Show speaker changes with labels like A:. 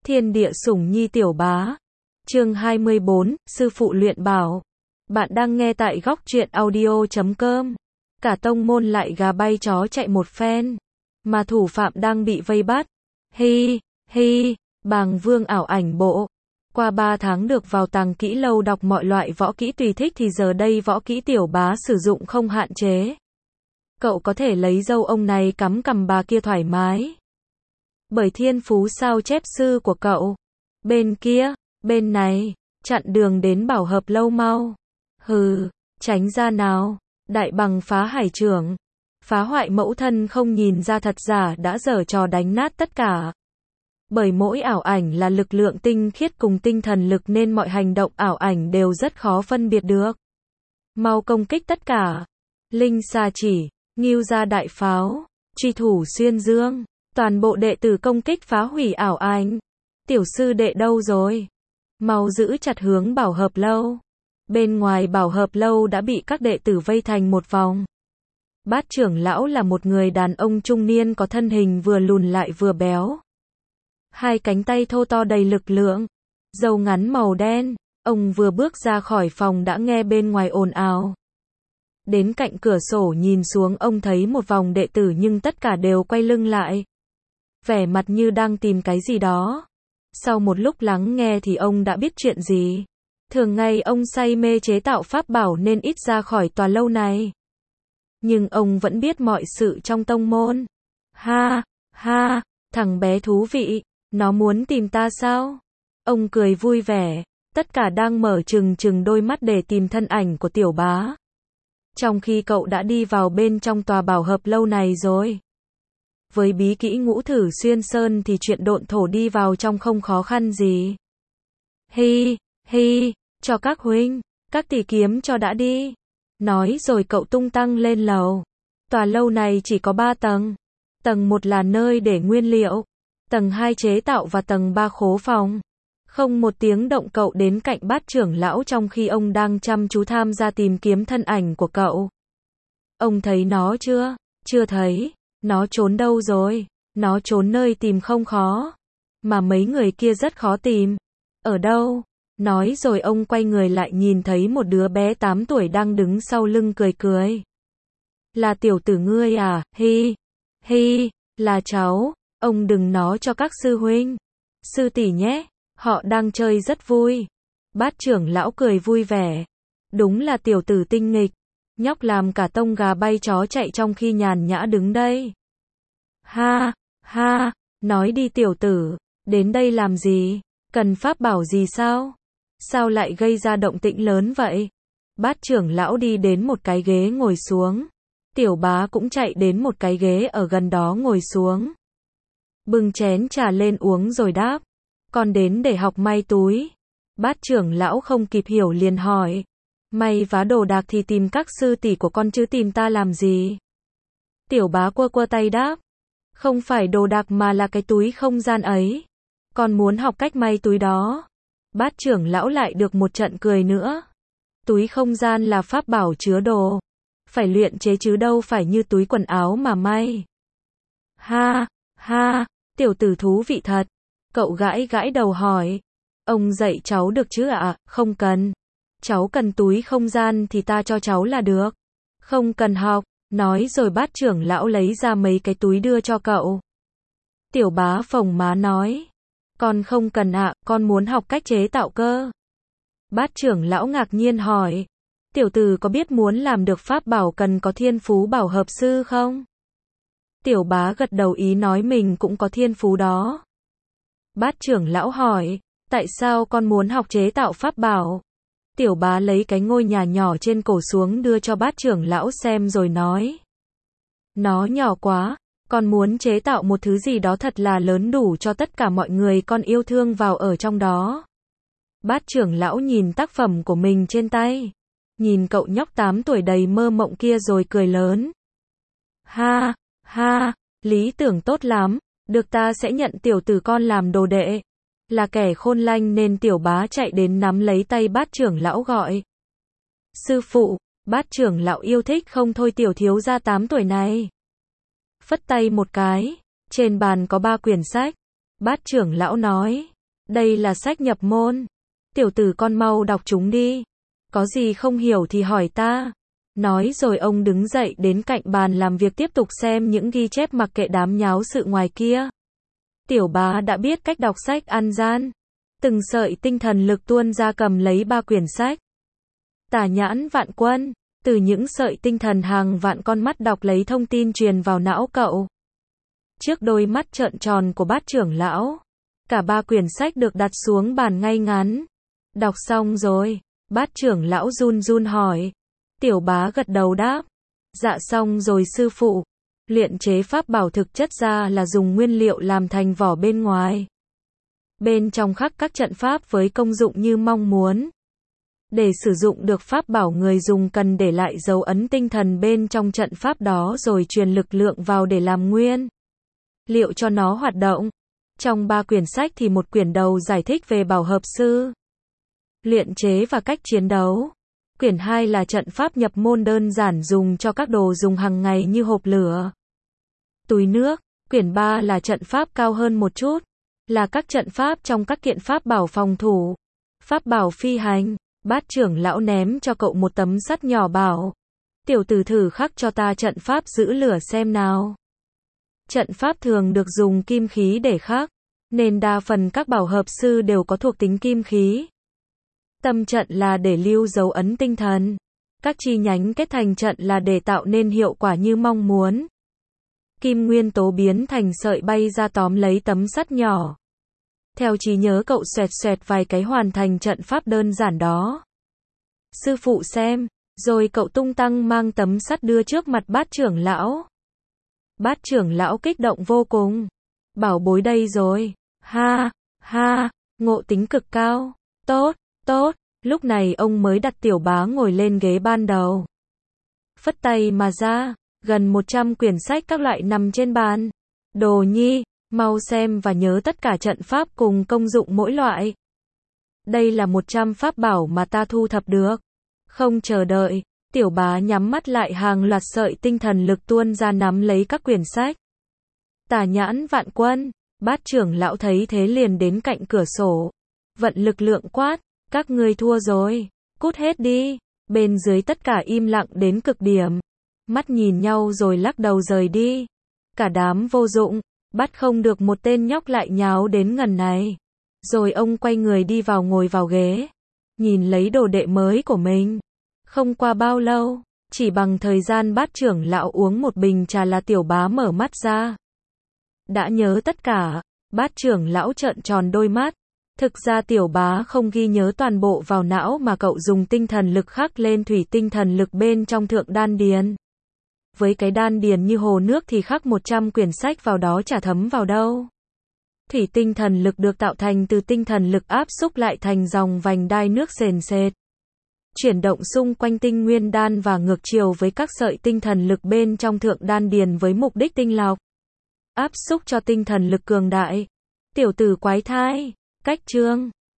A: Thiên địa sủng nhi tiểu bá. Chương 24, sư phụ luyện bảo. Bạn đang nghe tại góc truyện audio.com. Cả tông môn lại gà bay chó chạy một phen, mà thủ phạm đang bị vây bắt. Hi, hi, Bàng Vương ảo ảnh bộ. Qua 3 tháng được vào tàng kỹ lâu đọc mọi loại võ kỹ tùy thích thì giờ đây võ kỹ tiểu bá sử dụng không hạn chế. Cậu có thể lấy dâu ông này cắm cằm bà kia thoải mái. Bởi thiên phú sao chép sư của cậu. Bên kia, bên này, chặn đường đến bảo hợp lâu mau. Hừ, tránh ra nào. Đại bằng phá hải trưởng. Phá hoại mẫu thân không nhìn ra thật giả đã giở trò đánh nát tất cả. Bởi mỗi ảo ảnh là lực lượng tinh khiết cùng tinh thần lực nên mọi hành động ảo ảnh đều rất khó phân biệt được. Mau công kích tất cả. Linh xà chỉ, ngưu gia đại pháo, truy thủ xuyên dương. Toàn bộ đệ tử công kích phá hủy ảo ảnh. Tiểu sư đệ đâu rồi? Mau giữ chặt hướng bảo hợp lâu. Bên ngoài bảo hợp lâu đã bị các đệ tử vây thành một vòng. Bát trưởng lão là một người đàn ông trung niên có thân hình vừa lùn lại vừa béo. Hai cánh tay thô to đầy lực lượng. Râu ngắn màu đen. Ông vừa bước ra khỏi phòng đã nghe bên ngoài ồn ào. Đến cạnh cửa sổ nhìn xuống ông thấy một vòng đệ tử nhưng tất cả đều quay lưng lại. Vẻ mặt như đang tìm cái gì đó. Sau một lúc lắng nghe thì ông đã biết chuyện gì. Thường ngày ông say mê chế tạo pháp bảo nên ít ra khỏi tòa lâu này. Nhưng ông vẫn biết mọi sự trong tông môn. Ha, ha, thằng bé thú vị, nó muốn tìm ta sao? Ông cười vui vẻ, tất cả đang mở trừng đôi mắt để tìm thân ảnh của tiểu bá. Trong khi cậu đã đi vào bên trong tòa bảo hợp lâu này rồi. Với bí kỹ ngũ thử xuyên sơn thì chuyện độn thổ đi vào trong không khó khăn gì. Hi, hi, cho các huynh, các tỷ kiếm cho đã đi. Nói rồi cậu tung tăng lên lầu. Tòa lâu này chỉ có 3 tầng. Tầng 1 là nơi để nguyên liệu. Tầng 2 chế tạo và tầng 3 khố phòng. Không một tiếng động cậu đến cạnh bát trưởng lão trong khi ông đang chăm chú tham gia tìm kiếm thân ảnh của cậu. Ông thấy nó chưa? Chưa thấy. Nó trốn đâu rồi? Nó trốn nơi tìm không khó. Mà mấy người kia rất khó tìm. Ở đâu? Nói rồi ông quay người lại nhìn thấy một đứa bé 8 tuổi đang đứng sau lưng cười cười. Là tiểu tử ngươi à? Hi, hi, là cháu. Ông đừng nói cho các sư huynh, sư tỷ nhé. Họ đang chơi rất vui. Bát trưởng lão cười vui vẻ. Đúng là tiểu tử tinh nghịch. Nhóc làm cả tông gà bay chó chạy trong khi nhàn nhã đứng đây. Ha, ha, nói đi tiểu tử, đến đây làm gì? Cần pháp bảo gì sao? Sao lại gây ra động tĩnh lớn vậy? Bát trưởng lão đi đến một cái ghế ngồi xuống. Tiểu bá cũng chạy đến một cái ghế ở gần đó ngồi xuống. Bưng chén trà lên uống rồi đáp. Con đến để học may túi. Bát trưởng lão không kịp hiểu liền hỏi. May vá đồ đạc thì tìm các sư tỷ của con chứ tìm ta làm gì? Tiểu bá quơ tay đáp. Không phải đồ đạc mà là cái túi không gian ấy. Con muốn học cách may túi đó. Bát trưởng lão lại được một trận cười nữa. Túi không gian là pháp bảo chứa đồ. Phải luyện chế chứ đâu phải như túi quần áo mà may. Ha, ha, tiểu tử thú vị thật. Cậu gãi đầu hỏi. Ông dạy cháu được chứ ạ? Không cần. Cháu cần túi không gian thì ta cho cháu là được. Không cần học. Nói rồi bát trưởng lão lấy ra mấy cái túi đưa cho cậu. Tiểu bá phồng má nói. Con không cần ạ, con muốn học cách chế tạo cơ. Bát trưởng lão ngạc nhiên hỏi. Tiểu tử có biết muốn làm được pháp bảo cần có thiên phú bảo hợp sư không? Tiểu bá gật đầu ý nói mình cũng có thiên phú đó. Bát trưởng lão hỏi. Tại sao con muốn học chế tạo pháp bảo? Tiểu bá lấy cái ngôi nhà nhỏ trên cổ xuống đưa cho bát trưởng lão xem rồi nói. Nó nhỏ quá, con muốn chế tạo một thứ gì đó thật là lớn đủ cho tất cả mọi người con yêu thương vào ở trong đó. Bát trưởng lão nhìn tác phẩm của mình trên tay. Nhìn cậu nhóc 8 tuổi đầy mơ mộng kia rồi cười lớn. Ha, ha, lý tưởng tốt lắm, được ta sẽ nhận tiểu tử con làm đồ đệ. Là kẻ khôn lanh nên tiểu bá chạy đến nắm lấy tay bát trưởng lão gọi. Sư phụ, bát trưởng lão yêu thích không thôi tiểu thiếu gia 8 tuổi này. Phất tay một cái, trên bàn có 3 quyển sách. Bát trưởng lão nói, Đây là sách nhập môn. Tiểu tử con mau đọc chúng đi. Có gì không hiểu thì hỏi ta. Nói rồi ông đứng dậy đến cạnh bàn làm việc tiếp tục xem những ghi chép mặc kệ đám nháo sự ngoài kia. Tiểu bá đã biết cách đọc sách ăn gian. Từng sợi tinh thần lực tuôn ra cầm lấy 3 quyển sách. Tả nhãn vạn quân. Từ những sợi tinh thần hàng vạn con mắt đọc lấy thông tin truyền vào não cậu. Trước đôi mắt trợn tròn của bát trưởng lão, cả 3 quyển sách được đặt xuống bàn ngay ngắn. Đọc xong rồi, bát trưởng lão run run hỏi. Tiểu bá gật đầu đáp. Dạ xong rồi sư phụ. Luyện chế pháp bảo thực chất ra là dùng nguyên liệu làm thành vỏ bên ngoài. Bên trong khắc các trận pháp với công dụng như mong muốn. Để sử dụng được pháp bảo người dùng cần để lại dấu ấn tinh thần bên trong trận pháp đó rồi truyền lực lượng vào để làm nguyên liệu cho nó hoạt động. Trong 3 quyển sách thì một quyển đầu giải thích về bảo hợp sư, luyện chế và cách chiến đấu. Quyển 2 là trận pháp nhập môn đơn giản dùng cho các đồ dùng hàng ngày như hộp lửa, túi nước. Quyển 3 là trận pháp cao hơn một chút, là các trận pháp trong các kiện pháp bảo phòng thủ, pháp bảo phi hành. Bát trưởng lão ném cho cậu một tấm sắt nhỏ bảo. Tiểu tử thử khắc cho ta trận pháp giữ lửa xem nào. Trận pháp thường được dùng kim khí để khắc, nên đa phần các bảo hợp sư đều có thuộc tính kim khí. Tâm trận là để lưu dấu ấn tinh thần. Các chi nhánh kết thành trận là để tạo nên hiệu quả như mong muốn. Kim nguyên tố biến thành sợi bay ra tóm lấy tấm sắt nhỏ. Theo trí nhớ cậu xoẹt xoẹt vài cái hoàn thành trận pháp đơn giản đó. Sư phụ xem, rồi cậu tung tăng mang tấm sắt đưa trước mặt bát trưởng lão. Bát trưởng lão kích động vô cùng. Bảo bối đây rồi. Ha, ha, ngộ tính cực cao. Tốt, tốt. Lúc này ông mới đặt tiểu bá ngồi lên ghế ban đầu. Phất tay mà ra, gần 100 quyển sách các loại nằm trên bàn. Đồ nhi, mau xem và nhớ tất cả trận pháp cùng công dụng mỗi loại. Đây là 100 pháp bảo mà ta thu thập được. Không chờ đợi, tiểu bá nhắm mắt lại, hàng loạt sợi tinh thần lực tuôn ra nắm lấy các quyển sách. Tả nhãn vạn quân, bát trưởng lão thấy thế liền đến cạnh cửa sổ. Vận lực lượng quát, các ngươi thua rồi, cút hết đi. Bên dưới tất cả im lặng đến cực điểm. Mắt nhìn nhau rồi lắc đầu rời đi. Cả đám vô dụng, bắt không được một tên nhóc lại nháo đến ngần này. Rồi ông quay người đi vào ngồi vào ghế. Nhìn lấy đồ đệ mới của mình. Không qua bao lâu, chỉ bằng thời gian bát trưởng lão uống một bình trà là tiểu bá mở mắt ra. Đã nhớ tất cả, bát trưởng lão trợn tròn đôi mắt. Thực ra tiểu bá không ghi nhớ toàn bộ vào não mà cậu dùng tinh thần lực khắc lên thủy tinh thần lực bên trong thượng đan điền. Với cái đan điền như hồ nước thì khắc 100 quyển sách vào đó chả thấm vào đâu. Thủy tinh thần lực được tạo thành từ tinh thần lực áp xúc lại thành dòng vành đai nước sền sệt. Chuyển động xung quanh tinh nguyên đan và ngược chiều với các sợi tinh thần lực bên trong thượng đan điền với mục đích tinh lọc. Áp xúc cho tinh thần lực cường đại. Tiểu tử quái thai, cách chương.